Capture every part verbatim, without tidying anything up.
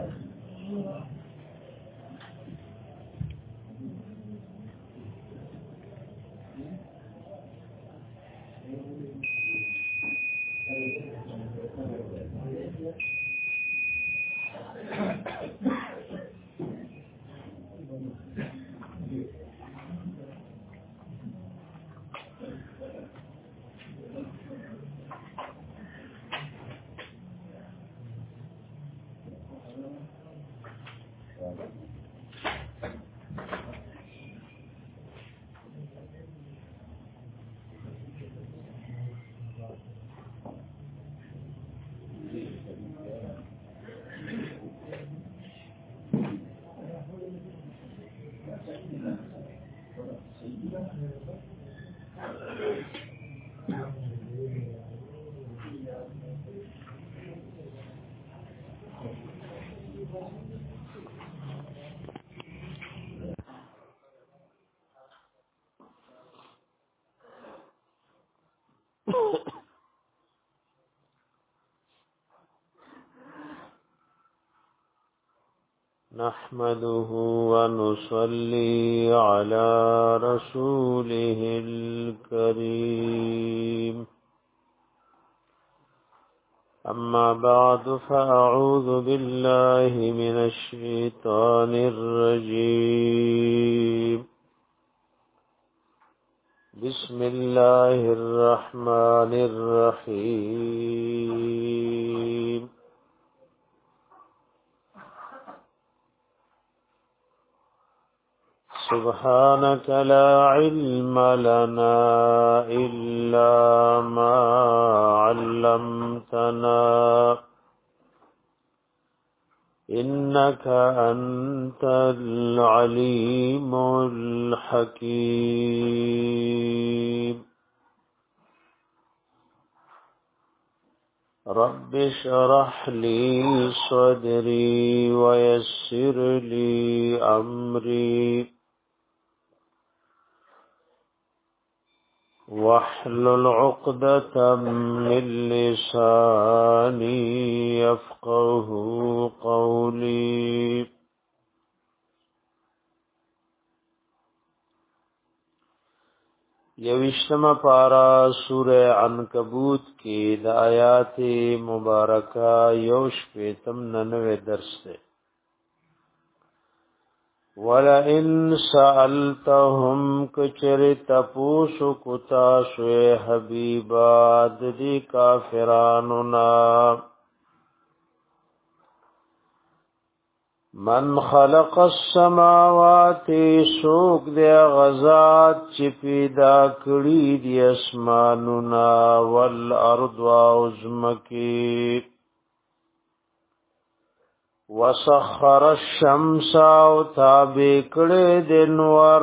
نحمده ونصلي على رسوله الكريم أما بعد فأعوذ بالله من الشيطان الرجيم بسم الله الرحمن الرحيم سبحانك لا علم لنا إلا ما علمتنا إنك أنت العليم الحكيم رب اشرح لي صدري ويسر لي أمري واحلل عقدة من لساني يفقه قولي یوشتم پارا سورہ عنکبوت کی د آیات مبارکہ یوش پیتم ننوے درس ہے وَلَئِن سَأَلْتَهُمْ كَچَرِ تَپُوسُ كُتَاسُ حَبِيبًا دِي كَافِرَانُنَا من خلق السماوات سوق دے غزات چی پیدا کری دی اسماننا والارض وعزمکی وسخر الشمس و تابع کڑے دنور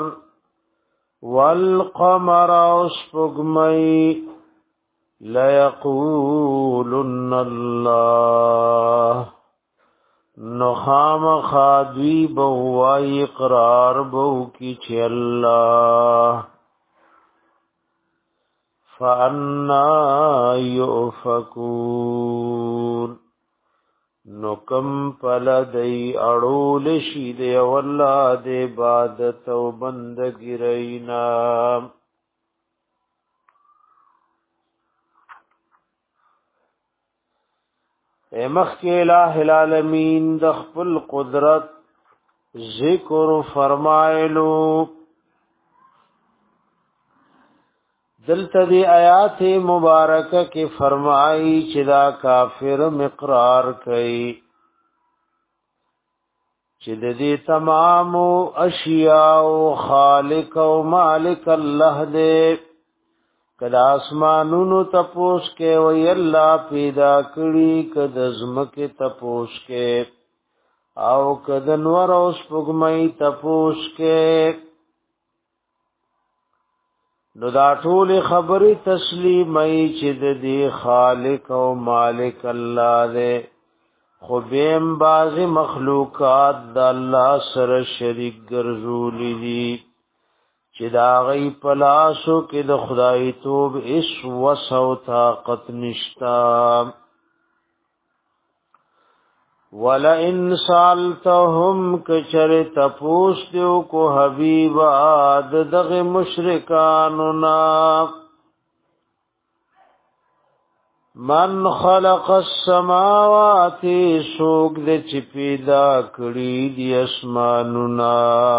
والقمر اسپگمئی لیقولن اللہ نخام خادوی بوائی اقرار بو کی چھ اللہ فانا یؤفکون نکم پلدی اڑول شید واللہ دے عبادت و بندگی رینا اے مخی الہ العالمین دخپل قدرت ذکر فرمائلو دلتا دی آیات مبارکہ کی فرمائی چدا کافر مقرار کئی چد دی تمام اشیاء خالق و مالک اللہ دے کد آسمانونو تپوس کے وی اللہ پیدا کری کد ازمک تپوس کے او کد نور او سپگمئی تپوس کے نو دا ټول خبری تسلیمئی چد دی خالق او مالک اللہ دے خوبیم باز مخلوقات دا اللہ سر شریک گرزولی دی چې دا غي پلاسو کې د خدای توب اس وسو طاقت نشتا ولئن سالتهم کچر تپوس دیو کو حبیبا دغه مشرکانو نا من خلق السماوات سوق د چپیدا کړي دی اسمانونا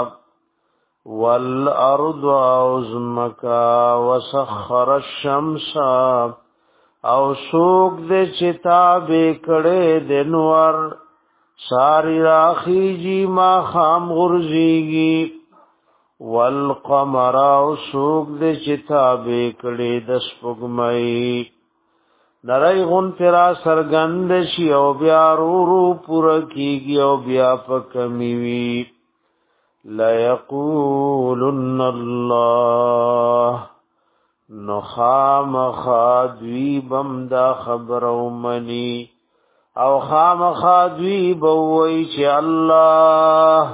والارض ازمکا وسخر الشمس او سوق د چتابه کړي د نور ساری راخی جی ما خام غرزیگی والقمر او سوق د چتابه کړي د سپګمئی نړۍ غون تیرا سرګند شي او بیا رو رو پور کیږي او بیا پکمی وی لا یقولن الله نخام خادوی بم دا خبر او منی او خام خادوی بوئی چه اللہ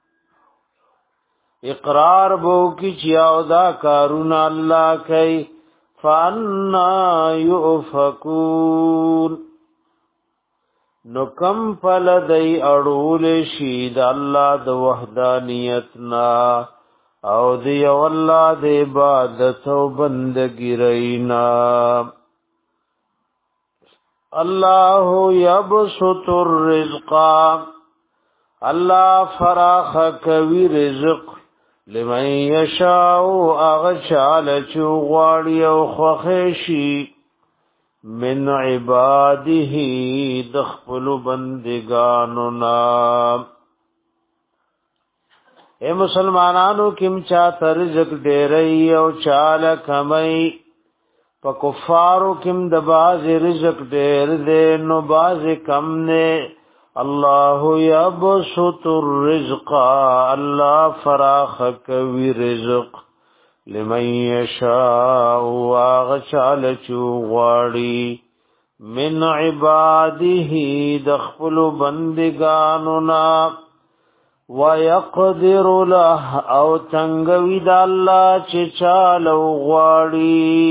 اقرار بو کی چیاو دا کارون اللہ کئی فانا یؤفکون نو کم پل دی اڑول شید اللہ دا وحدانیتنا او دی والله د عبادت او بندگی رینا الله یبسط الرزق الله فراخ کوي رزق لمن یشاء اغشال چوغاړي او خوخشي من عباده دخل بندگانو نام اے مسلمانانو کم چا ترزق ډیرئی او چال کمئی په کفارو کم د باز رزق ډیر دے نو باز کم نے الله یبسط الرزق الله فراخ کوي رزق لمن یشاء واغشال چوغاړي من عباده دخل بندگانو نا ويقدر له او تنگوی د الله چې چالو غواړي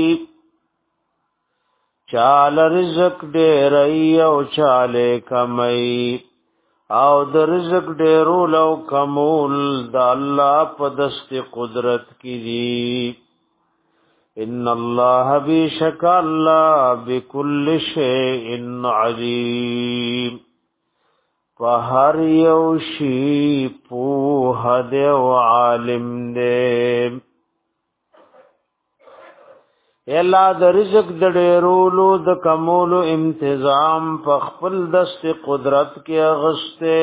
چال رزق ډېر او چاله کمای او د رزق ډېرو لو کمول د الله په دست قدرت کې دي ان الله بشک الله بكل شيء عليم فهر یو شی پوه دے و عالم دے اللہ د رزق د ډیرولو د کمولو انتظام په خپل دست قدرت کې اغسته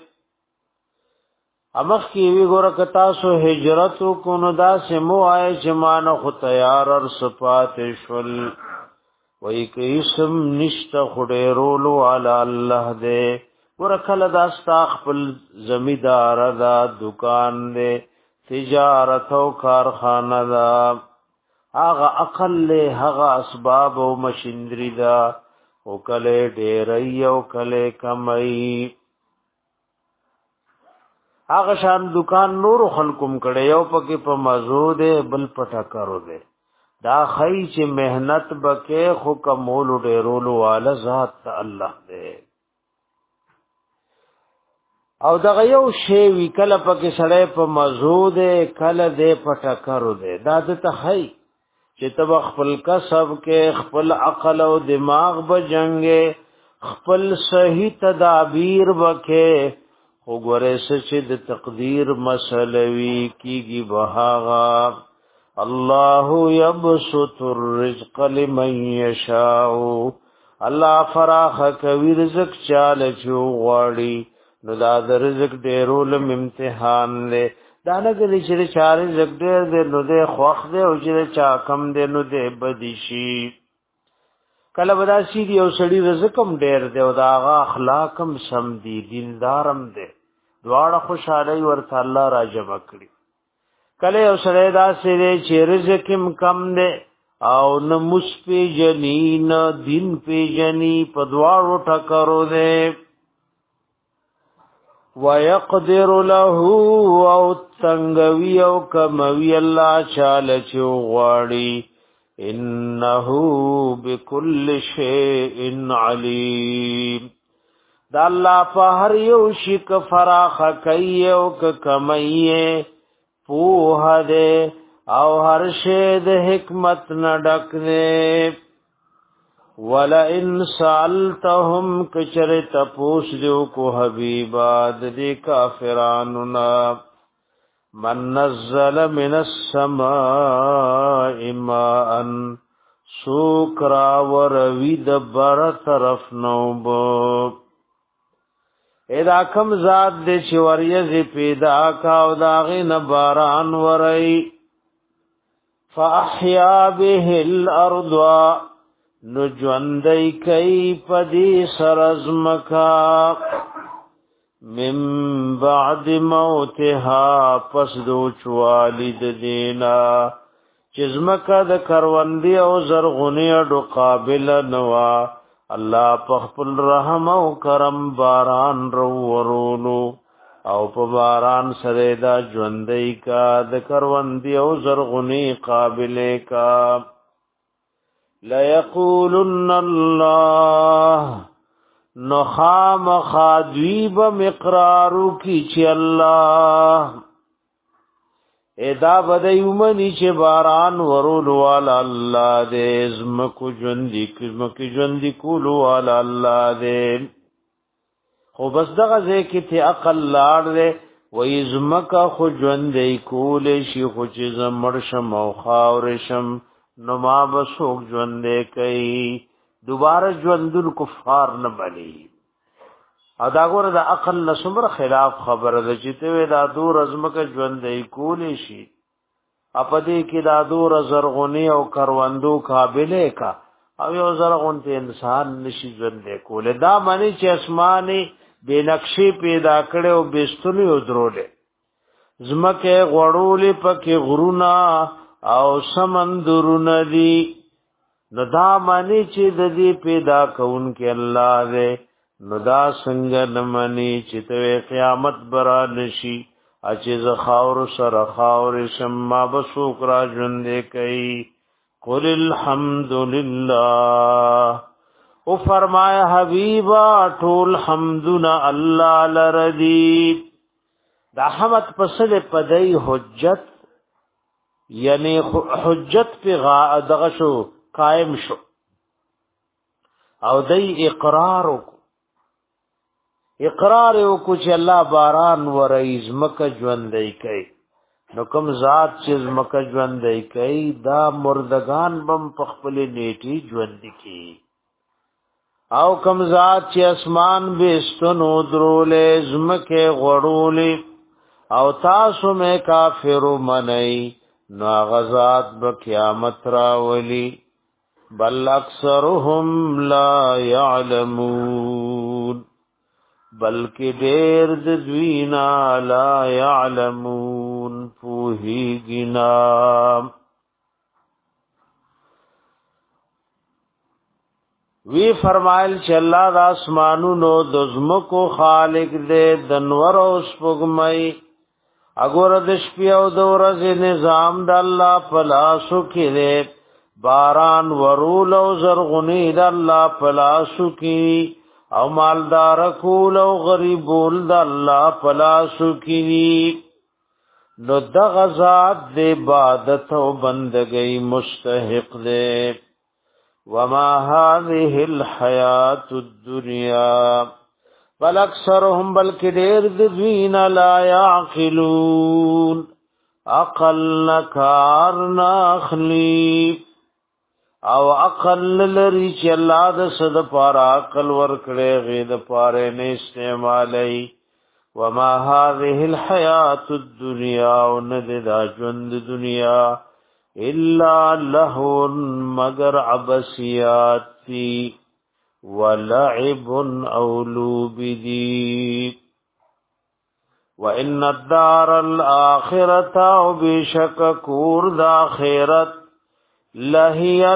امخ کی وی ګور کتا سو هجرت کو نو دا سمو آئے جمان خو تیار ار صفات شل وای کیسم نشت خډیرولو علی الله دے ورکل دا ستا خپل زمیدار دا دکان دے تجارت او کارخانه دا آغا اقل هغه اسباب او مشندری دا او کله ډیرای او کله کمای هغه شان دکان نور خلقم کړي او پکې په مزود بل پټا کارو دے دا خی چې مهنت بکې خو کمول ډیرولو والا ذات الله دے او دغه یو شی وی کله پکې سړی په مزود کله دې پټکرو دې دا د تخی چې تب خپل کسب کې خپل عقل او دماغ بجنګې خپل صحیح تدابیر وکې وګوره چې د تقدیر مسلوي کیږي بهاغا الله یبسط الرزق لمن یشاء الله فراخ کوي رزق چاله چو غواړي نو دا د رزق ډیرول امتحان له دا نه کې چې چار رزق ډیر دې نو دې خوخ دې او چې چا کم دې نو دې بدیشي کله ودا سي دی او سړي رزق هم ډیر دې او دا اخلاق هم سم دي دیندارم دې دواړه خوشاله ورته الله راجب کړی کله او سړي دا سي چې رزق هم کم دې او نو مسپی جنین دین پی جنی په دواړو ټکرو دې ويقدر له او تنگوی او کموی الله چاله چو غواړي انه بكل شيء عليم دا الله په هر یو شي ک فراخ کوي او ک کمایي په هده او هر شی د حکمت نه ډک دی ولا ان سالتهم کچر تپوس دیو کو حبیبا د دې کافرانو نا من نزل من السماء ماء سوکرا وروی د بر طرف نوب ادا کم ذات دې چې وریځ پیدا کا او داغه نباران ورئی فاحیا به الارض نجوندی کئی پدی سرزمکا من بعد موتها پس دو چوالد دینا چزمکا د کروندی او زرغنی اڈو قابل نوا اللہ پخپل رحم او کرم باران رو ورولو او په باران سره دا ژوندۍ کا د کروندې او زرغونی قابلې کا لا یقولن الله نخام خادویب مقرارو کی چې الله ادا بدایومنی چې باران ورول والا الله دې زمکو ژوندۍ کزمکو ژوندۍ کولو والا الله دې خو بس دغه ځکه ته عقل لاړ دې وې زمکا خو ژوندې کولې شي خو چې زمړ شم او خاور شم نو ما بسوک ژوندې کوي دوباره ژوندون کفار نه بلی ادا ګوره د عقل نسمر خلاف خبره ده چې ته دا دور ازمکه ژوندې کولې شي اپدې کې دا دور زرغونی او کروندو قابلې کا او یو زرغون ته انسان نشي ژوندې کولې دا معنی چې اسماني بے نقشی پیدا کړي او بستونی او درولې زمکه غړولې پکې غرونا او سمندرونه دي نو دا معنی چې د دې پیدا کون کې الله دې نو دا څنګه نمانی چې ته قیامت برا نشي اچې ز خاور سره خاور شمما بسوک را ژوندې کوي قل الحمد لله او فرمایا حبیبا ټول حمدنا الله لردی دا حمد پسل پدای حجت یعنی حجت پی غا دغه شو قائم شو او دای اقرار کو اقرار کو چې الله باران ورایز مکه ژوندۍ کوي نو کوم ذات چې مکه ژوندۍ کوي دا مردگان بم پخپل نیټي ژوند کی او کم ذات چې اسمان بستنو درولې زمکه غړولې او تاسو مې کافر منئ نو غزاد به قیامت راولي بل اکثرهم لا يعلمون بلکې ډېر د دوی نه لا يعلمون پوهیږي وی فرمایل چې الله د اسمانونو د زمکو خالق دې د نور او سپوږمۍ اګور د شپې او د ورځې نظام د الله په لاسو کې دې باران ورول او زرغونی د الله په لاسو کې او مالدار کول او غریبول د الله په لاسو کې نو د غزاد د عبادت او بندګۍ مستحق دې وما هذه الحياة الدنيا بل اکثرهم بلکې ډېر د دوی نه لا يعقلون عقل کار ناخلی او عقل لري چې الله د صد پار عقل ورکړي غید پاره نه استعمالي وما هذه الحياة الدنيا ونددا ژوند دنیا الا له مگر عبسیات ولعب اولوب دی وان الدار الاخرة وبشكور ذا خیرت لهي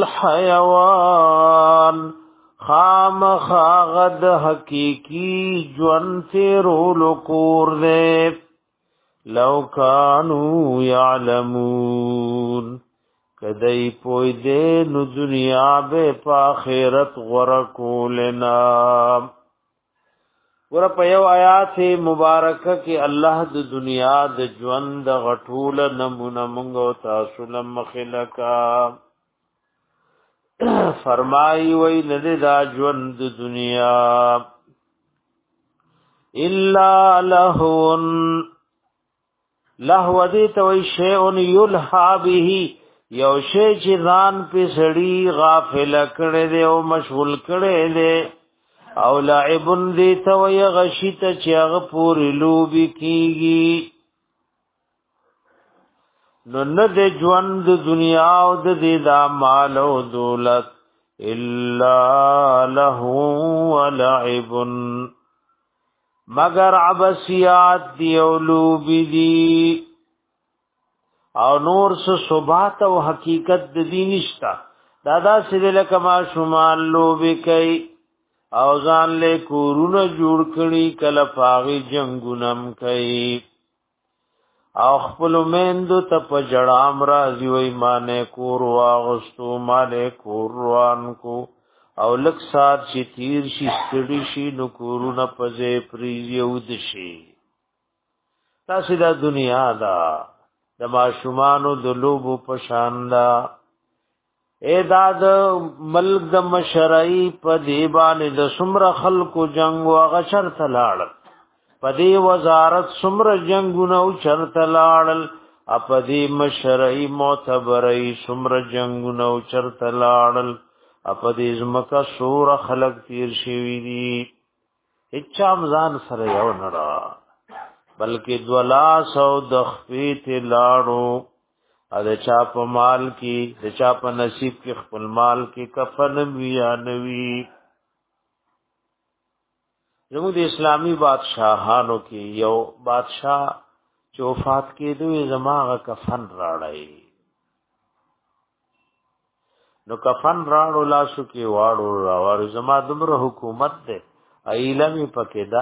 الحيوان خام خاغد حقیقی جون تیرول کور دے لو کانو یعلمون کدی پوی دے نو دنیا بے پا خیرت غرکو لنا ور په یو آیات مبارکه کې الله د دنیا د ژوند غټول نمونه مونږ تاسو لمخلکا فرمای وی نه دا ژوند د دنیا الا لهون لهو دې توي شیء یلها به یو شی چې ځان په سړی غافل کړي دی او مشغول کړي دی او لعب دې توي غشیت چې هغه پوری لوبي کیږي نو نه د ژوند دنیا او د دې دا مال او دولت الا له ولعب مگر عبسیات دی او لوبی دی او نور سو ثبات او حقیقت د دین نشتا دادا سیدل کما شمال لوبی کئی او ځان له کورونه جوړ کړي کله پاغي جنگونم کئی او خپل میندو ته په جړام راځي وای مانه کور واغستو مانه کور روان کو او لک سات چې تیر شي ستړي شي نو کورونه پځې پریږي ود شي تاسو دا دنیا دا د ماشومانو د لوبو په شان دا اے داد ملک د مشرعي په دی باندې د سمره خلکو جنگ واغ شرط لاړ په دی وزارت سمره جنگونه او شرط لاړل په دی مشرعي معتبري سمره جنگونه او شرط لاړل په دې زمکا سور خلق تیر شوی دي اچا مزان سره یو نړه بلکې دولا سو د خفیت لاړو ا د چا په مال کې د چا په نصیب کې خپل مال کې کفن بیا نوی زموږ د اسلامی بادشاہانو کې یو بادشاہ چې وفات کېدوی زماغه کفن راړی نو کفن راړو لاسو کې واړو راوړ زما دمر حکومت ده ایلمي پکې دا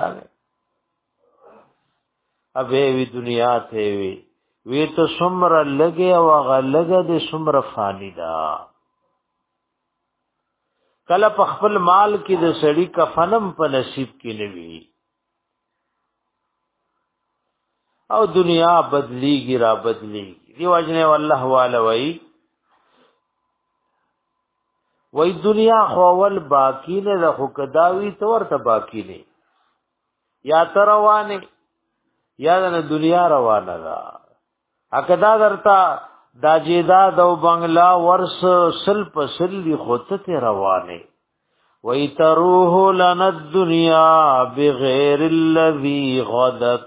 ابه وی دنیا ته وی وی ته سمره لګي او غلګه د سمره فانی دا کله په خپل مال کې د سړی کفنم په نصیب کې نوي او دنیا بدلیږي را بدلیږي دی وجنه والله والا وی وای دنیا خوول باقی نه د خداوی تور ته باقی نه یا تروانه یا د دنیا روانه ده اکدا درتا دا جیداد او بنگلا ورس سل په سل خودته روانه وای تروه لنا الدنيا بغیر الذي غدت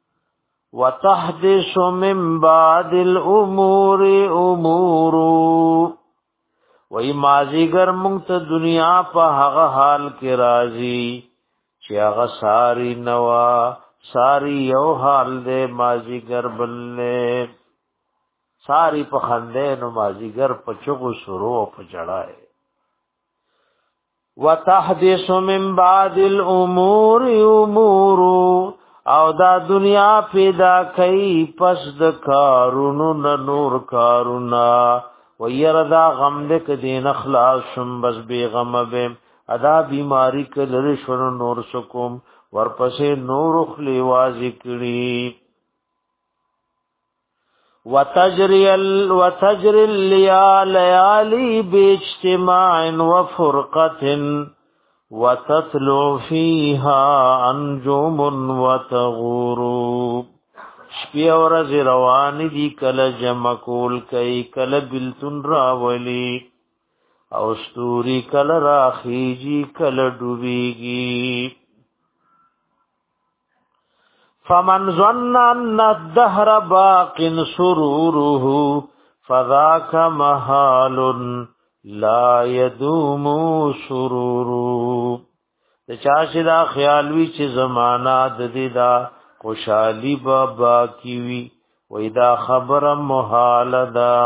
وتحدث من بعد الامور امور وای مازیګر مونږ ته دنیا په هغه حال کې راځي چې هغه ساری نوا ساری یو حال دې مازیګر بلنه ساری په خندې نو مازیګر په چغو شروع په جړای وتحدث من بعد الامور امور او دا دنیا پیدا کئ پس د کارونو نور کارونا ویر دا غم دک دین اخلاص شم بس بی غم بیم ادا بیماری کلر شون نور سکوم ورپسې نور خلی واضی کړي وتجری ال وتجری الليالي باجتماع وفرقه وتطلع فيها انجم وتغروب شپی ورځ روان دي کله جمع کول کوي کله بلتون راولي او ستوري کله راخيږي کله ډوبيږي فمن ظن ان الدهر باق سروره فذاك محال لا يدوم سروره د چا چې دا خیال وی چې زمانہ د دې دا خوشحالی بابا کیوی ویدا خبر محالدا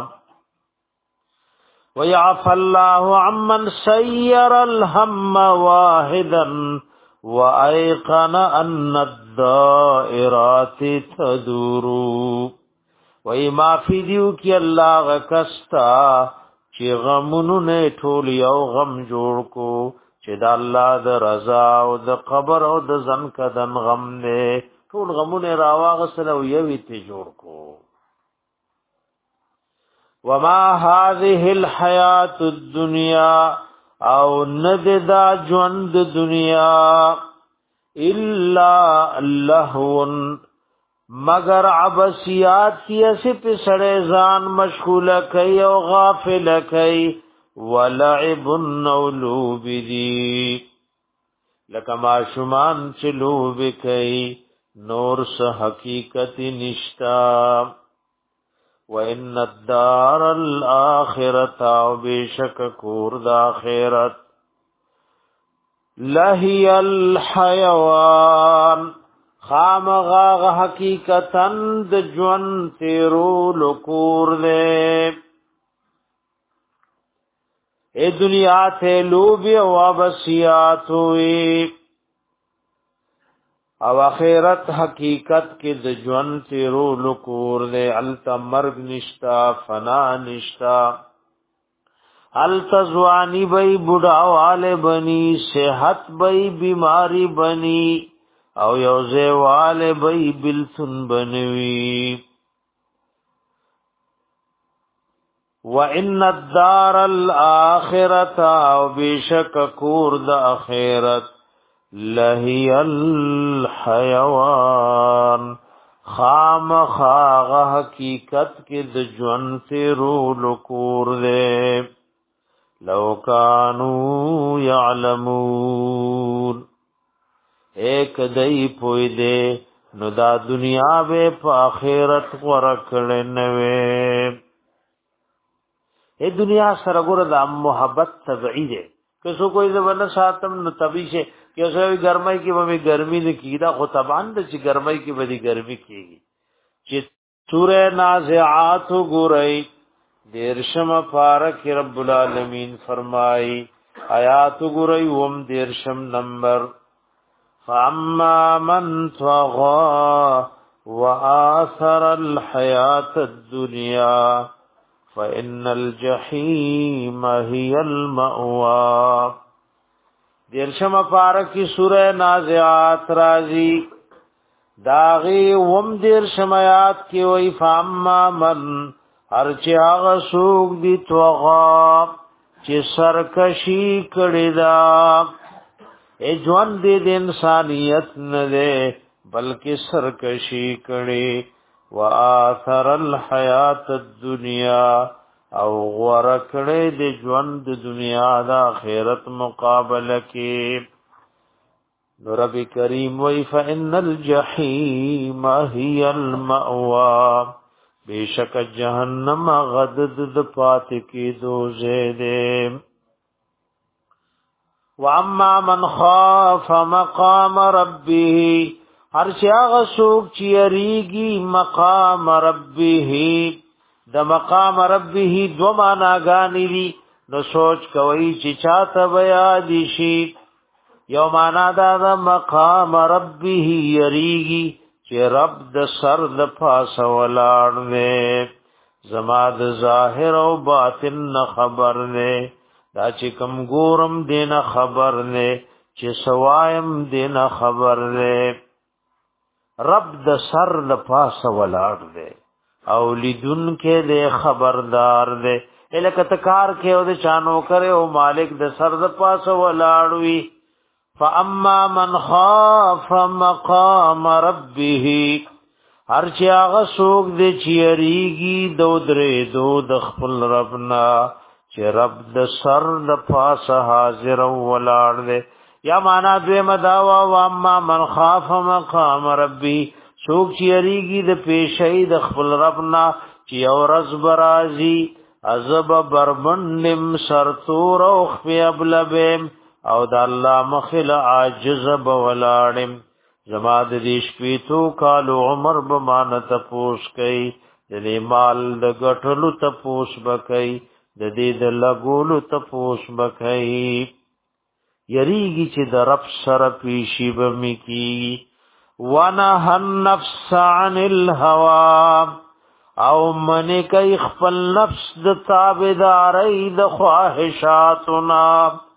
ویعف الله عمن سیر الهم واحدا وایقن ان الدائرات تدور وی معافی دیو کی اللہ غکستا چی غمونو نے ٹھول یو غم جوڑ کو چی چې د الله د رضا او د قبر او د ځن کدن غم نه ټول غمونه راواغسل او یوې ته جوړ کو. وما هذه الحیات الدنیا او ند دا ژوند دنیا الا لهو مگر عبسیات یسی پی سڑے زان مشغول کئی او غافل کئی ولعب النولوب دی لکه معشومان چلوب کئی نور سه حقیقت نشتا. وَإِنَّ الدَّارَ الْآخِرَةَ وَبِشَكَ كُورْ دَآخِرَةَ لَهِيَ الْحَيَوَانِ خامغاغ حقیقتاً د جون تیرو لکور دے. اے دنیا تے لوبی و وابسیات ہوئی او اخیرت حقیقت کی د جون تیرو لکور دے. علتا مرگ نشتا فنا نشتا علتا زوانی بئی بڑاوالے بنی صحت بئی بیماری بنی او یوزے والے بئی بلتن بنوی. وَإِنَّ الدَّارَ الْآخِرَةَ او بیشک کور د اخیرت لَهِيَ الْحَيَوَانِ خام خاغ حقیقت کی د جون تیرو لکور دے. لو کانوا یعلمون ایک دای پوی دے نو دا دنیا بے پا آخرت ورکڑے نوے. اے دنیا سرگور دا محبت طبعی دے کسو کوئی زبان ساتم نو طبعی شے کسو گرمائی کی بمی گرمی نکی دا خو طبعان دا چی گرمائی کی بدی گرمی کی گی. چی سورہ نازعاتو گورائی دیرشم پارک رب العالمین فرمائی آیاتو گورائی وم دیرشم نمبر. فَأَمَّا مَنْ طَغَى وَآثَرَ الْحَيَاةَ الدُّنْيَا فَإِنَّ الْجَحِيمَ هِيَ الْمَأْوَى. دیرشم پارکی سورہ نازعات رازی داغی وم دیرشم آیات کی وی فَأَمَّا مَنْ هرچی آغا سوک دی طغى چی سرکشی کڑدا. اے جوان دے دے انسانیت نہ دے بلکہ سرکشی کڑی. وآثر الحیات الدنیا او غورکڑے دے جوان دے دنیا دا خیرت مقابل کی. رب کریم وی فإن الجحیم ہی المأوى بے شک جہنم غدد دپات کی دوزے دے. وَأَمَّا مَنْ خَافَ مَقَامَ رَبِّهِ هر چاغ سوک چیریږي مقام ربه د مقام ربه دو معنا غانی دي نو سوچ کوي چې چاته بیا دي شي. یو معنا دا د مقام ربه یریږي چې رب د سر د پاس ولاړ نه زما د ظاهر او باطن خبر نه دا چې کم ګورم دین خبر نه چې سوایم دین خبر نه. رب د سر د پاس ولاړ دے او لیدن کے دے خبردار دے. الکه تکار کې او د چانو کرے او مالک د سر د پاس ولاړ وی. فاما من خاف مقام ربه هر چې هغه څوک دې چیریږي دو درې دو د خپل ربنا چې رب د سر د پاس حاضر ولاړ دے. یا معنا دوی مداوا و اما من خاف مقام ربی سوک چیریږي د پیشي د خپل ربنا چې اورز برازي عذاب بربندم سرتور او خفي ابلبم او د الله مخل عاجز بولاړم. زما د دې شپېتو کالو عمر به مان تپوس کوي د دې مال د غټلو تپوس بکای د دې د لګولو تپوس بکای. یریږي چې د رب سره پیشي بمی کی. ونهى النفس عن الهوى او من کوي خپل نفس د تابعداري د خواهشاتنا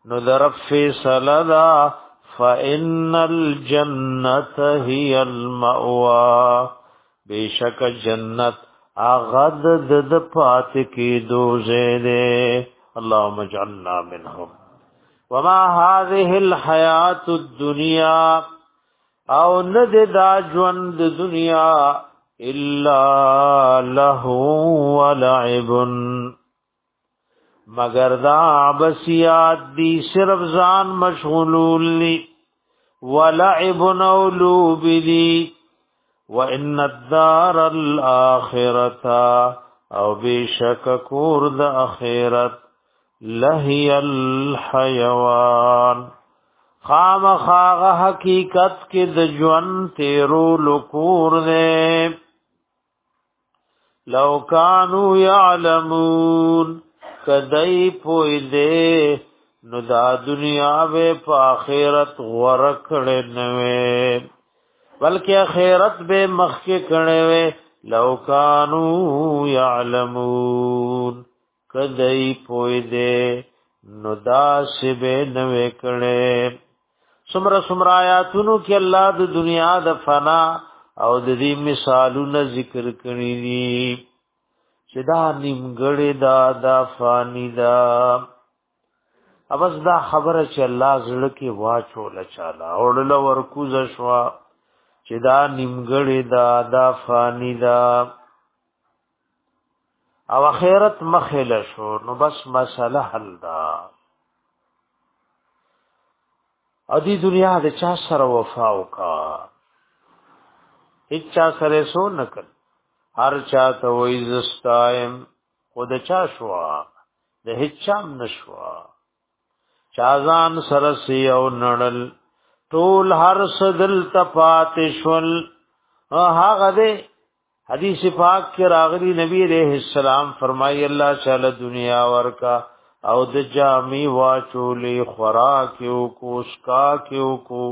نو درف فیصله دا فإن الجنة هي المأوى بیشک جنت اغد دد پات کی دوزے دے اللهم اجعلنا منهم وما هذه الحیات الدنیا او ند دا ژوند دنیا الا له ولعب مگر دا عبسیات دی صرف ځان مشغولول لی ولعب نولوب دی وان الدار الاخرة او بیشک کور د اخرت لہی الحیوان خام خاغ حقیقت کی د ژوند تیرو لکور دے لو کانوا یعلمون کدی پوی دے نو دا دنیا بے پا آخرت ورکڑے نوے بلکہ آخرت بے مخی کڑے لو کانوا یعلمون کدی پوی دے نو دا سبے نوے کڑے سمر سمر آیاتونو کی اللہ د دنیا د فنا او د دې مثالونه ذکر کړی دي چې دا نیمګړی دا دا فانی دا اوس دا خبره چې الله زړه کې واچول چاله اورل ورکوز شوا چې دا نیمګړی دا دا فانی دا او اخرت مخله شو نو بس مسله حل دا او دی دنیا د چا سره وفا وکا هیڅ چا سره سو نکل هر چا ته وای زستایم خود چا شوا د هیڅ چام نشوا چازان سره سی او نړل ټول هر صدل تپاتشل هغه دې حدیث پاک کې راغلی نبی علیہ السلام فرمایي الله تعالی دنیا ورکا او د جامی واچولې خوراکیو کو اسکا کیو کو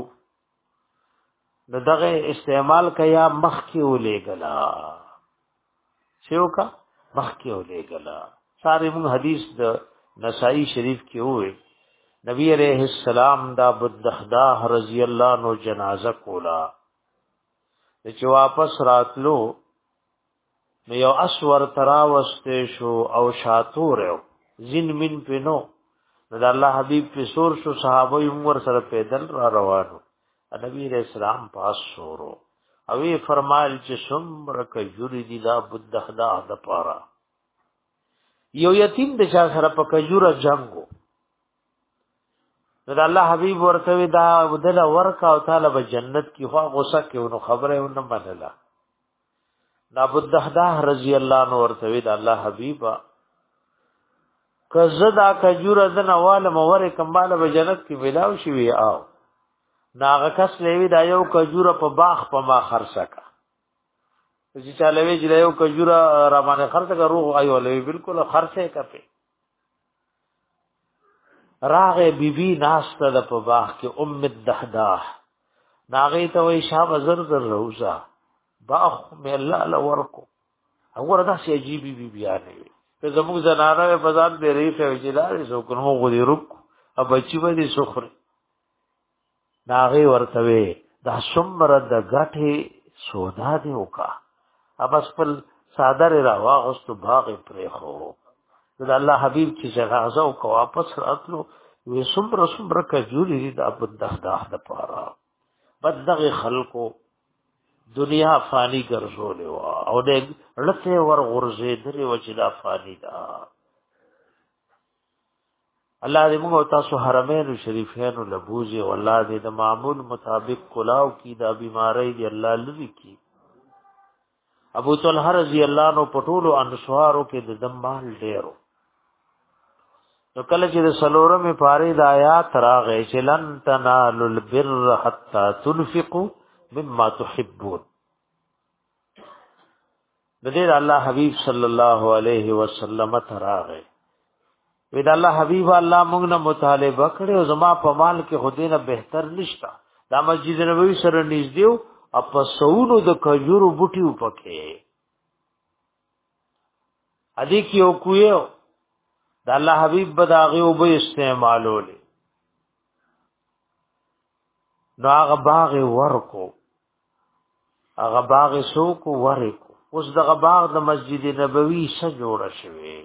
دغه استعمال کیا مخ کې ولې غلا شیو کا مخ کې ولې غلا ساره موږ حدیث د نسائی شریف کې وې نبی علیہ السلام دا بدخداہ رضی اللہ عنہ جنازه کولا چې واپس راتلو نو یو اسور تراوسته شو او شاتور زین من پینو نو د الله حبیب په سور شو صحابه عمر سره پیدل را روانو نبی رسول الله پاس شورو او یې فرمایل چې څومره کجوري دي دا بدخدا د پاره یو یتیم د چا سره په کجوره جنگو نو د الله حبیب ورته دا بدل ورکا او تعالی به جنت کی خوا غوسه کې نو خبره ونه منله دا بدخدا رضی الله عنه ورته دا الله حبیبا کزدا کجوره د نواله مور کمباله به جنت کې ملاو شي وی آو ناغه کس لوي دا یو کجوره په باغ په ما خرڅکا چې چاله وی چې یو کجوره را باندې خرڅکا روغ ایو لوي بالکل خرڅه کپه راغه بیبي ناشته د په باغ کې ام الدحداح ناغه ته وی شاب زر زر روزا باغ مې الله له ورکو وګوره دا شي عجیب بی بیان وی که زموږ زنانه په ځان دې ریفه وجلاري سو کنو غوډي رک ا بچي باندې سخره ناغه ورتوي دا څومره د غټه سودا دی وکا اب خپل صادر را واغست باغ پرې خو د الله حبيب چې جنازه او کو واپس راتلو وې څومره څومره کجوري دي د ابد دغه د پاره بدغه خلکو دنیا فانی ګرځولې وا او دې لته ور غرزه درې وجدا فانی دا الله دې موږ تاسو حرمین شریفین لبوزي او الله دې د معمول مطابق کلاو کی دا بیماری دی الله لری کی ابو طلحه رضی الله عنه پټولو انصارو کې د دمال ډیرو نو کله چې د سلورمه پاره د آیات راغې چې لن تنالوا البر حتا تنفقوا مما تحبون د دې الله حبيب صلی الله علیه وسلم تراغه وې د الله حبيب الله موږ نه مطالبه کړو او زما په مال کې خودینه بهتر نشتا دا مسجد نبوي سره نږدې او په سونو د کجورو بوټیو پکې ادي کې او کویو د الله حبيب بداغه او به استعمالولې نو هغه باغ ورکو هغه باغ سوکو ورکو اوس دغه باغ د مسجد نبوي سره جوړ شوی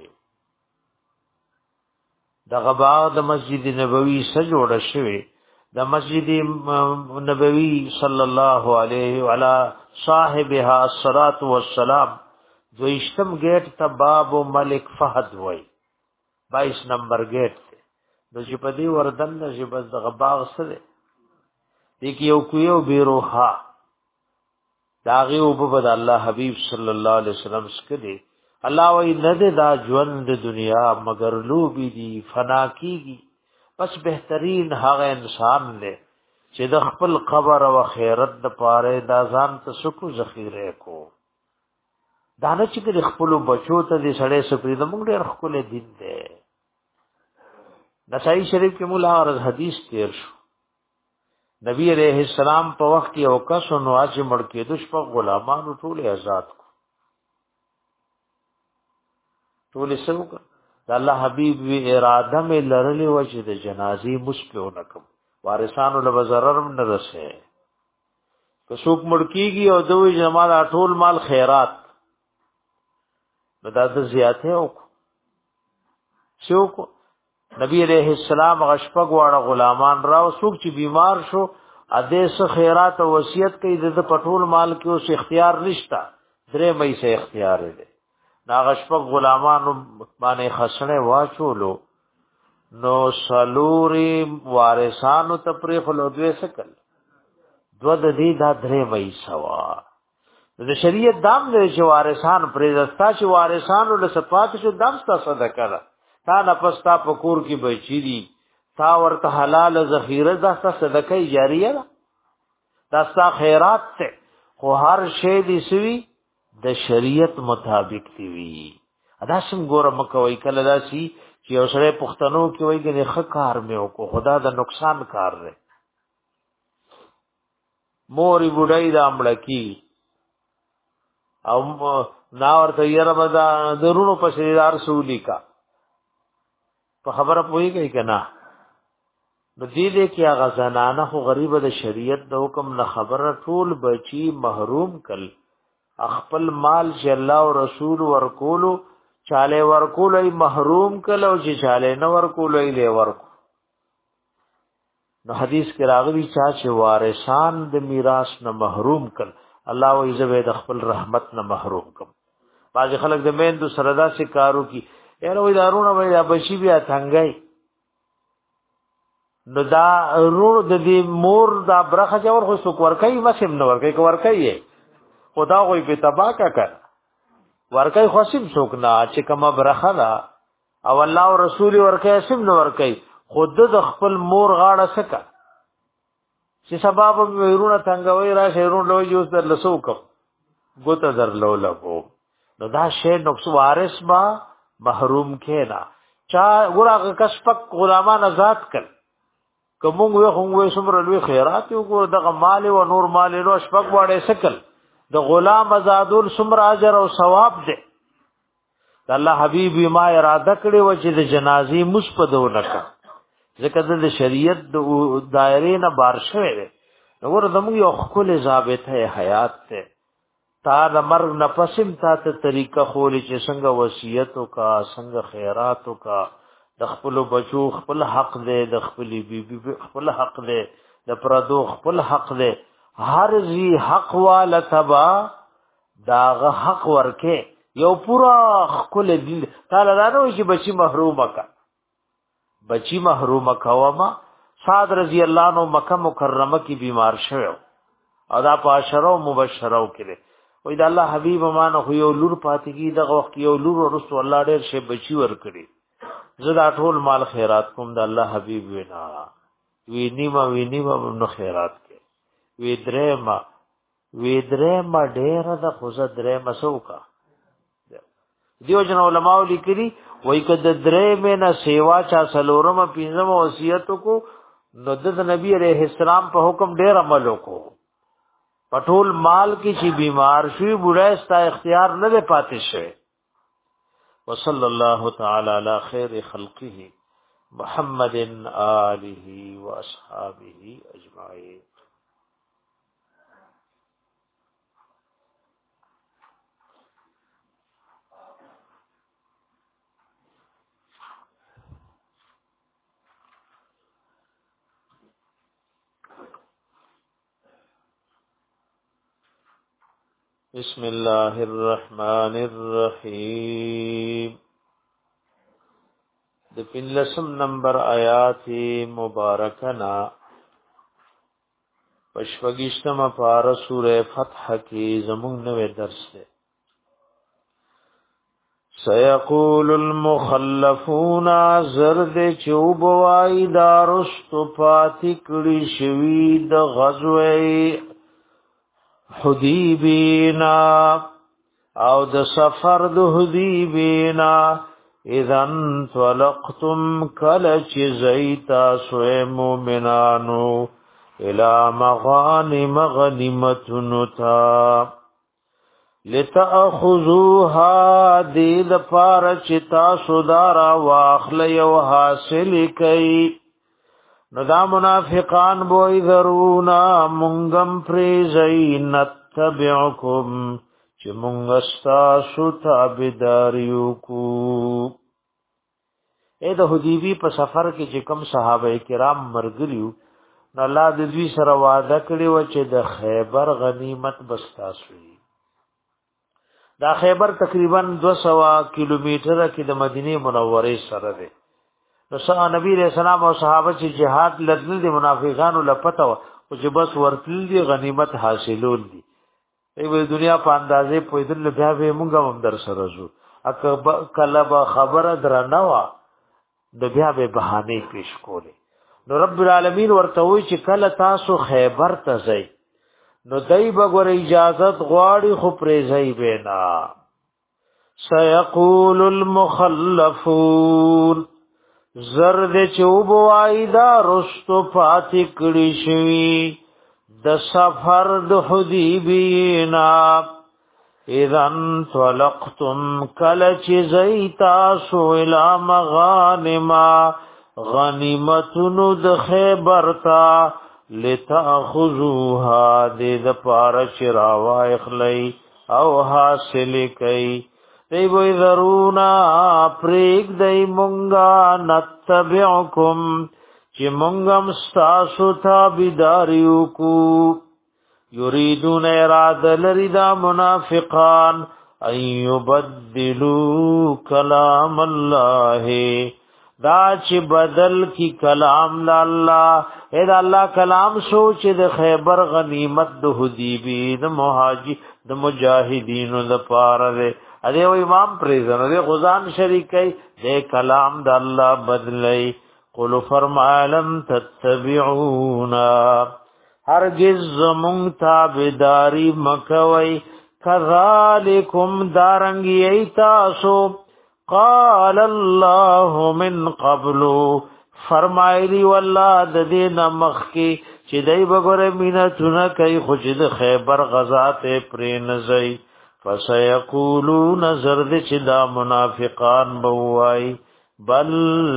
دغه باغ د مسجد نبوي سره جوړ شوی د مسجد نبوي صلی الله علیه وعلى صاحبها الصلاة والسلام دویشتم گیٹ ته باب ملک فهد وای بائیس نمبر گیٹ ته نو چې په دې وردن چې بس دغه باغ سره دي کې یو کویو بیروها داغه او په بد الله حبیب صلی الله علیه وسلم سکدي الله وی نه دا ژوند دنیا مگر لوبي دي فنا کیږي بس بهترین هغه انسان دی چې د خپل قبر او خیرت د پاره د ځان ته سکو ذخیره کو دانه چې د خپل بچو ته د سړې سپری د موږ ډېر خپل دین دی نسائی شریف کې مولا اور حدیث تیر شو نبی علیہ السلام په وخت کې او کس نو اج مړ کې د شپه غلامانو ټول آزاد کو ټول سمو د الله حبیب وی اراده مې لرلې و چې د جنازي مسپو نکم وارثانو له zarar نه رسې که څوک مړ کیږي او دوی جماعت ټول مال خیرات نو دا د زیاته او څوک نبی علیہ السلام غشپګ واړه غلامان راو څوک چې بیمار شو اده سه خیرات او وصیت کوي د پټول مال کې اوس اختیار نشتا درې مې سه اختیار دی نا غشپګ غلامانو باندې خسنه واچولو نو سلوري وارثانو تپریخ لو دوی سکل دو د دې دا درې مې سوا د شریعت دام د وارثان پرې دستا چې وارثانو له صفات شو دم ست صدقه تا نفستا پکور کی بچی دی تا ورته حلال ذخیره دستا صدقه جاریه ده دستا خیرات ته خو هر شی دی سوی د شریعت مطابق دی وی ادا سم ګور مکوې کله داسي چې اوسره پښتنو کې وایي چې ښه کار مې وکړو خدا د نقصان کار دی موري بډای د امړکی او نا ورته یره مدا درونو په شریدار سولې کا په خبره پويږي کنه نو دې دې کې هغه زنانه خو غریبه د شریعت د حکم نه خبره ټول بچي محروم کل خپل مال چې الله او رسول ورکولو چاله ورکول ای محروم کل او چې چاله نه ورکول ای له ورکو نو حدیث کې راغلی چې وارثان د میراث نه محروم کل الله او عزوجل د خپل رحمت نه محروم کم باز خلک د میندو سردا سي کارو کی یاره وې دارونه وې دا بشي بیا څنګه نو دا رونو د دې مور دا برخه جوړ خو څوک ورکای مسم نو ورکای کو ورکای خدا کوئی په تبا کا کړ ورکای خو سیم څوک نه چې کما برخه دا او الله او رسول ورکای سیم نو ورکای خود د خپل مور غاړه سکا چې سبب ورونه څنګه وای را شهرون لوي جوړ در لسوکم ګوت در لو لګو نو دا شی نقص وارث با محروم کېنا چا ورغه کسبک غلامان آزاد کړ کوم وې هم وې سمره لوی خیرات یو ګور دغه مال او نور مال نو شپک واړې سکل د غلام آزادول سمره اجر او ثواب دی الله حبیب ما اراده کړی و چې د جنازي مصپدو نکړه ځکه د شریعت د دایره نه بار شوی دی نو ورته یو خپل ضابطه حیات ته تا د مرګ نفسم تا ته طریقه خولې چې څنګه وصیت وکا څنګه خیرات وکا د خپل بچو خپل حق دی د خپل بیبي خپل حق دی د پردو خپل حق دی هر زی حق والا تبا داغه حق ورکه یو پورا خپل دل تعالی راو چې بچی محروم کا بچی محروم کاوما صاد رضی الله عنه مکه مکرمه کی بیمار شوی او دا پاشرو مبشرو کړي وې دا الله حبیب مان خو یو لور پاتې کی دغه وخت یو لور ورسو الله ډېر شی بچی ور کړی زدا ټول مال خیرات کوم د الله حبیب وینا وی نیمه وی نیمه نو خیرات کې وی درېما وی درېما ډېر د خوزه درېما سوکا دیو جن علماء لیکلي وای کده درې مې نه سیوا چا سلورم پینځم وصیت کو نو د نبی عليه السلام په حکم ډېر عمل وکړو پټول مال کی چې بیمار شي بوډا استا اختیار نه دی پاتې شي وصلی الله تعالی علی خیر خلقه محمد آله و اصحابه اجمعین بسم الله الرحمن الرحیم د پنځم نمبر آیات مبارکنا پشوګشتم پار سورہ فتح کی زمون نوې درس ده. سيقول المخلفون زرد چوب وای دارست پاتی کړي شوی د غزوه حدیبینا او د سفر د حدیبینا اذن طلقتم کل چ زیتا سوی مومنانو الى مغانم غنیمتنتا لتأخذوها دید پارچ تاسو دارا واخلی و حاصل کئی نو دا منافقان بوئی ذرونا منگم پریزئی نتبعکم چی منگستاسو تابداریو کو. اے دا حدیبی پا سفر کې چې کم صحابه کرام مرګلیو نو الله د دوی سره وعده کړی و چې د خیبر غنیمت بستاسوي. دا خیبر تقریبا دو سو کیلومتر کې د مدینه منوره سره دی. نو صلی نبی رسول الله او صحابه چې jihad لدل دي منافقانو لپته او چې بس ورتل دي غنیمت حاصلول دي. ای دنیا په اندازې په دې بیا به مونږ هم در سره زو اک کله به خبره درنه وا د بیا به بهانه پیش کوله. نو رب العالمین ورته وی چې کله تاسو خیبر ته ځئ نو دای بغور اجازت غواړي خو پرې ځای بینا. سيقول المخلفون زرد چوب وایدا رستو پاتې کړي شوی د سفر د حدیبینا اذن طلقتم کل چ زیتا سو الى مغانما غنیمتونو د خیبر تا لتاخذوها د پارش راوا اخلی او حاصل کئ دی وی ذرونا پریک دی مونگا نتبعکم چی مونگم ستاسو تابداریو کو. یریدون اراد لردا منافقان ان یبدلو کلام اللہ دا چې بدل کی کلام د الله اې دا الله کلام سوچ د خیبر غنیمت د حدیبی د مهاجی د مجاهدینو د پاره اره او امام پریزن اره غزان شریکای د کلام د الله بدلای. قل فرمالم تتبعونا هرگز زمون تابداری مکوی کذالکم دارنگی ایتاسو قال الله من قبل فرمایلی والله د دې نمخ کې چې دای بګره مینتونه کوي خو چې د خیبر غزا ته پرې نزي. فسيقولون زرد چې دا منافقان بوای بل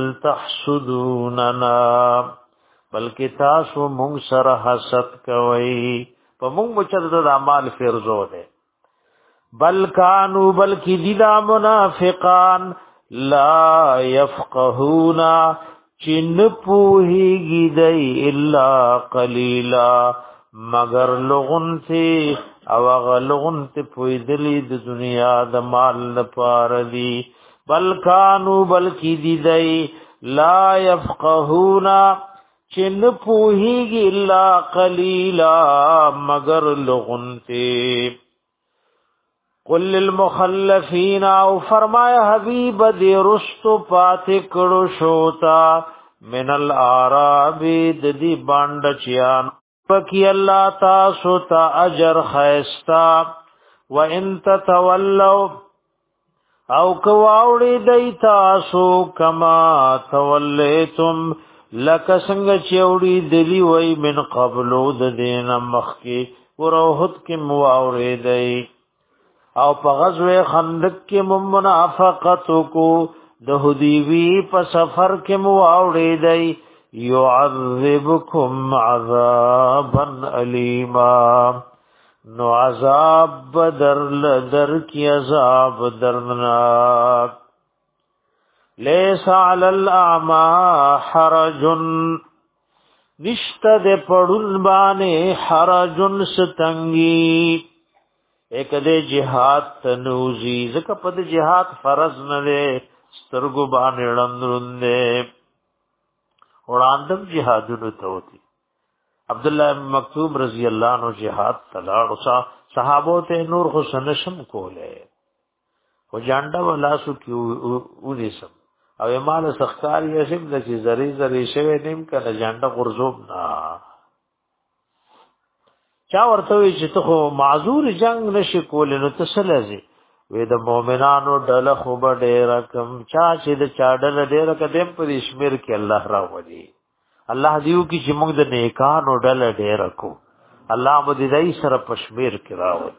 تحسدوننا بلکې تاسو مونږ سره حسد کوي په مونږ چې د اعمال فرزو ده. بل کانو بلکی دیدا منافقان لا يفقهون چن پوهیږي دی الا قلیلا مگر لغنتی او غلغنتی پویدلی د دنیا د مال لپاره دی. بل کانو بلکی دیدای لا يفقهون چن پوهیږي الا قلیلا مگر لغنتی. قل للمخلفین او فرمایا حبیب دی رستو پاتې کړو شوتا من الاعراب د دې باند چیان پکی الله تاسو ته اجر خیستا و ان تتولوا او کواوړي دی تاسو کما تولیتم لک څنګه چوړي دلی وای من قبلو د دین مخکی وروحت کې مواوري دی او په غزوه خندق کې منافقت کو د حدیبی په سفر کې مو اوړې دی يعذبكم عذابا الیما نو عذاب بدر لدر کی عذاب درناک. لیس علی الاعمى حرج نشته د پړون باندې حرجن ستنګي ایک دے جهاد تنوزی زکه په دې جهاد فرض نه ده سترګو باندې لندرنده وړاندم جهادونو ته وتی عبد الله بن مکتوم رضی الله عنه جهاد تلاړ او صحابو ته نور خو سنشم کوله او جانډا ولا سو کیو ونیسم او مال سختار یې سم د چې زری زری شوی نیم کنه جانډا غرزوب نا چا ورته وی چې ته خو معذور جنگ نشي کول نو تسلځي وې د مؤمنانو ډله خو به ډېر کم چا چې د چا ډله ډېر کدم په شمیر کې الله راوړي الله دیو کی چې موږ د نیکانو ډله ډېر کو الله مو دې دای سره په شمیر کې راوړي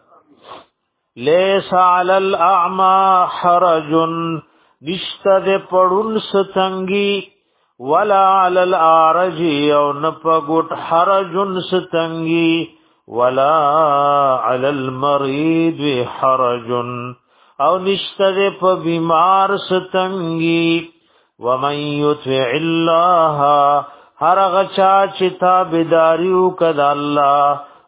لیس علی الاعمى حرج نشته د پړون ستنګي ولا علی الارج او نپګټ حرج ستنګي ولا علی المريض حرج او نشته په بیمار ستنګي ومن يطع الله هر غچا چې تابعداریو کړه الله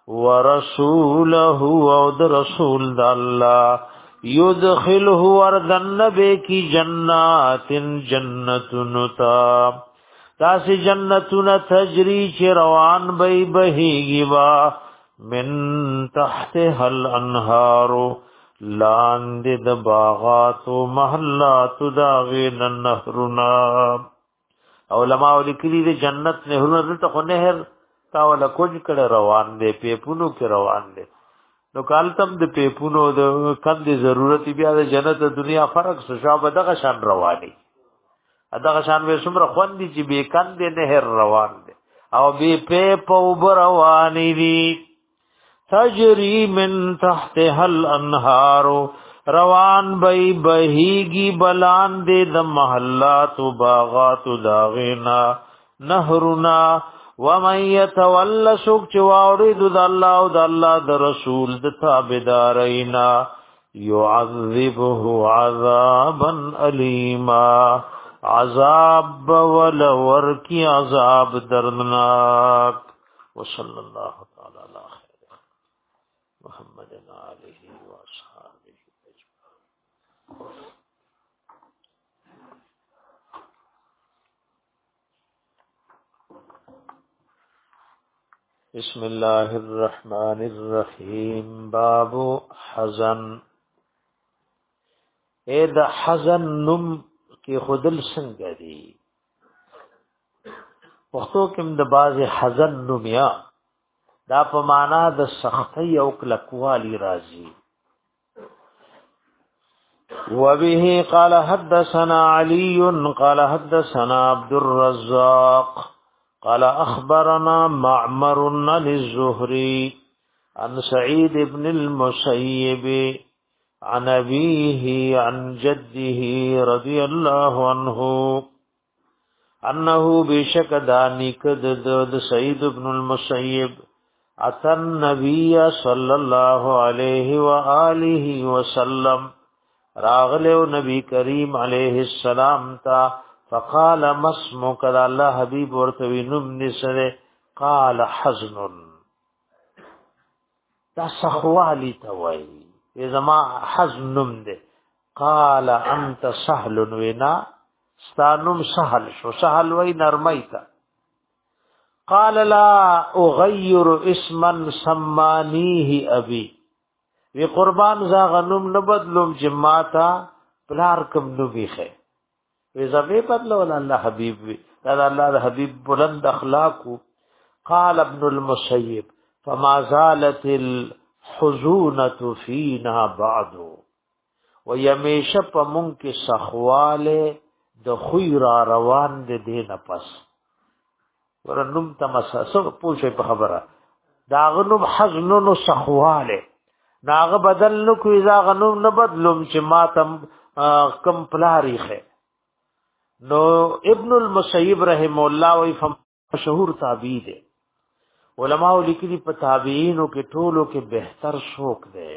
ورسوله او د رسول د الله يدخله وردن بکی جنات جنتن تا تاسی جنتن تجری چی روان بی بهیگی با من تحتها الانهار لاند د باغات و محلات داغین النهرنا علماء لیکلی د جنت نهرنا دلتا خو نهر تاولا کج کڑ روان دے پیپونو کی روان دے نو کالتم د پیپونو د کم دی ضرورت بیا د جنت دنیا فرق سو شابه دغه شان رواني دغه شان به څومره خوندي چې به کند نهر روان دي او به په په رواني دي تجري من تحتها الانهار روان بی بهيږي بلان دي د محلات او باغات داغینا نهرنا ومن يتولى سوق چواوري د الله او د الله د رسول د تابعدارینا يعذبه عذابا اليما عذاب ولور کی عذاب دردناک وصلی الله تعالی علی خیر محمد علیه و اصحابہ اجمعین. بسم الله الرحمن الرحیم. باب حزن. اے د حزن نم کی خودل څنګه دی پښتو کې د باز حزن نم یا دا په معنا د سختی او کلکوالی راځي. وبه قال حدثنا علي قال حدثنا عبد الرزاق قال اخبرنا معمر عن الزهري عن سعيد بن المسيب عن ابيه عن جده رضي الله عنه انه بشكدانك د سعيد بن المسيب اتى النبي صلى الله عليه واله وسلم راغله نبی کریم علیہ السلام تا فقال مسمك الله حبيب ورتوي نم نسره قال حزن دا سخوالی توي ازما حزن نم ده قال انت سهل ونا ستانم سهل شو سهل وي نرميتا قال لا اغير اسما سمانيه ابي وی قربان زا غنم نبدلم جماتا پلار کم نبیخه وی زبی بدلو اللہ حبیب وی دا اللہ حبیب بلند اخلاقو. قال ابن المسیب فما زالت الحزونة فینا بعدو ویمیش پا منک سخوال د خوی را روان د دین پس ورنم تمسا سو پوچھے پا خبره دا غنم حزنون سخواله ناغه بدل نو کوي دا غنوم نه بدلوم چې ماتم کم پلاریخه. نو ابن المسیب رحم الله وی مشهور تابعی دی. علماء لیکلي په تابعینو کې ټولو کې بهتر شوق دی.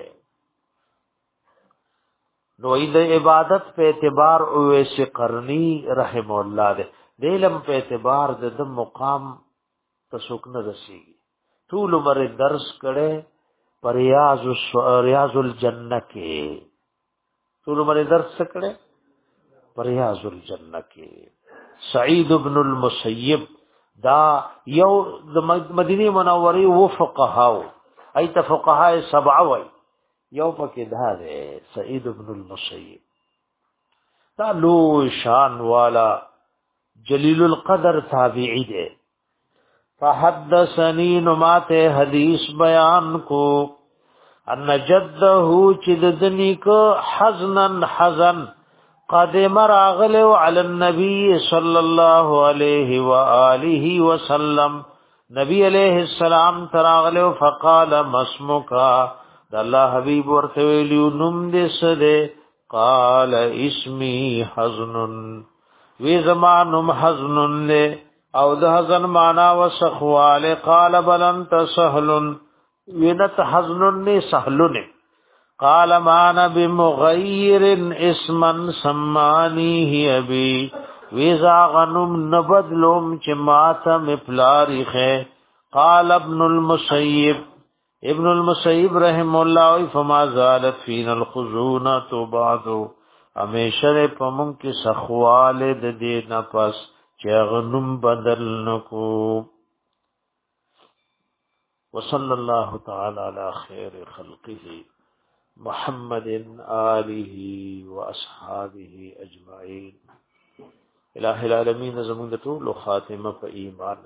نو د عبادت په اعتبار اویس قرنی رحم الله دی. د علم په اعتبار د مقام تسوک نه رسیږي. ټول عمر درس کړي ریاض ریاض الجنه کې ټول باندې درس کړه ریاض الجنه کې سعید ابن المسیب دا یو د مدینه منوره و فقهاو ایت فقها سبعه وای یو پکې دا ده سعید ابن المسیب دا لو شان والا جلیل القدر تابعی ده فحدثني نمات حدیث بیان کو ان جده چددنی کو حزنن حزن قدم راغل علی النبی صلی الله علیه و آله وسلم نبی علیہ السلام تراغل فقال مسمک د الله حبیب ورته ویلو نوم دې سده قال اسمی حزن وی زمانم حزن له او د حزن معنا وسخواله قال بل انت سهل وینت حزن نه سهل قال ما انا بمغير اسما سمانيه ابي ویزا غنم نبدلم چې ماته مفلارخه قال ابن المسيب ابن المسيب رحم الله فما زالت فينا الخزونه بعد همیشه په مونږ کې سخواله د دې نفس چې غنم بدل نکو وصلى الله تعالى على خير خلقه محمد آله واصحابه اجمعين الہ العالمین زمون د ټول خاتمه په ایمان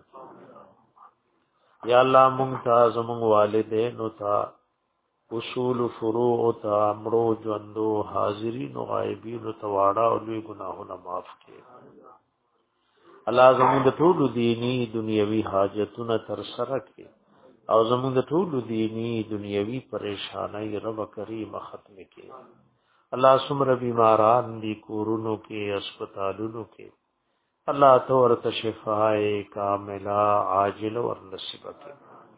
یا الله مونږ ته زمون والدین او ته اصول فروع ته امرو ژوندو حاضرین او غایبین او تواړه او لوی ګناهونه معاف کړي الله زمون د ټول دینی دنیوي حاجتونه تر سره کړي او زمون د ټول دینی دنیوي پریشانای رب کریم ختم کړي الله سمره بیماران دي کورونو کې هسپتالونو کې الله تو ورته شفای کامله عاجل ور نصیب کړي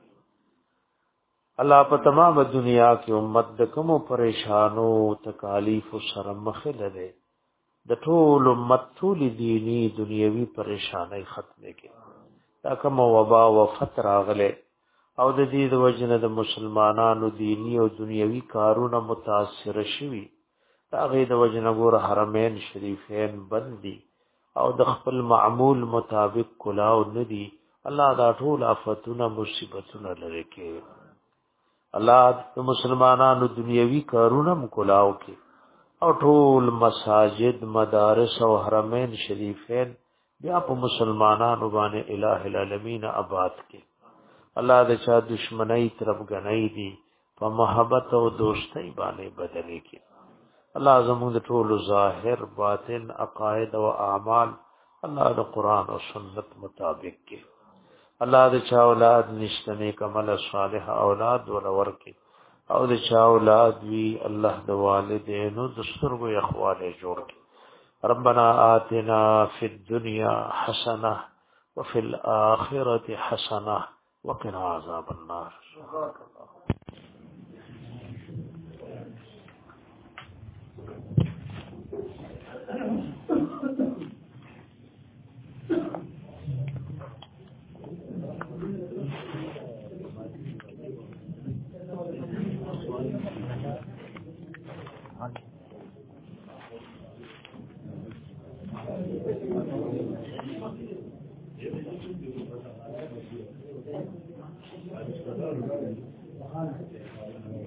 الله په تمام دنیا کې امت د کوم پریشانو تکالیف سره مخ لره د ټول امت ټول دینی دنیوي پریشانای ختم کړي دا کوم وبا او فتر اغله او د دې د وجنه د مسلمانانو دینی او دنیوي کارونه متاثر شوي دا غي د وجنه ګور حرمین شریفین بندي او د خپل معمول مطابق کلاو ندي الله دا ټول آفتونه مصیبتونه لري کې الله د مسلمانانو دنیوي کارونه مکلاو کې او ټول مساجد مدارس او حرمین شریفین بیا په مسلمانانو باندې الٰه العالمین آباد کې الله د چا دشمنی طرف غنۍ دي په محبت او دوستۍ باندې بدلې کې الله زموږ ټول ظاهر باطن عقاید او اعمال الله د قران او سنت مطابق کې الله د چا اولاد نشته نیک عمل صالح اولاد ولور کې او د چا اولاد وی الله د والدینو د سترګو اخواله جوړ کې ربنا آتنا فی الدنيا حسنه وفي الاخره حسنه وقنا عذاب النار Thank you.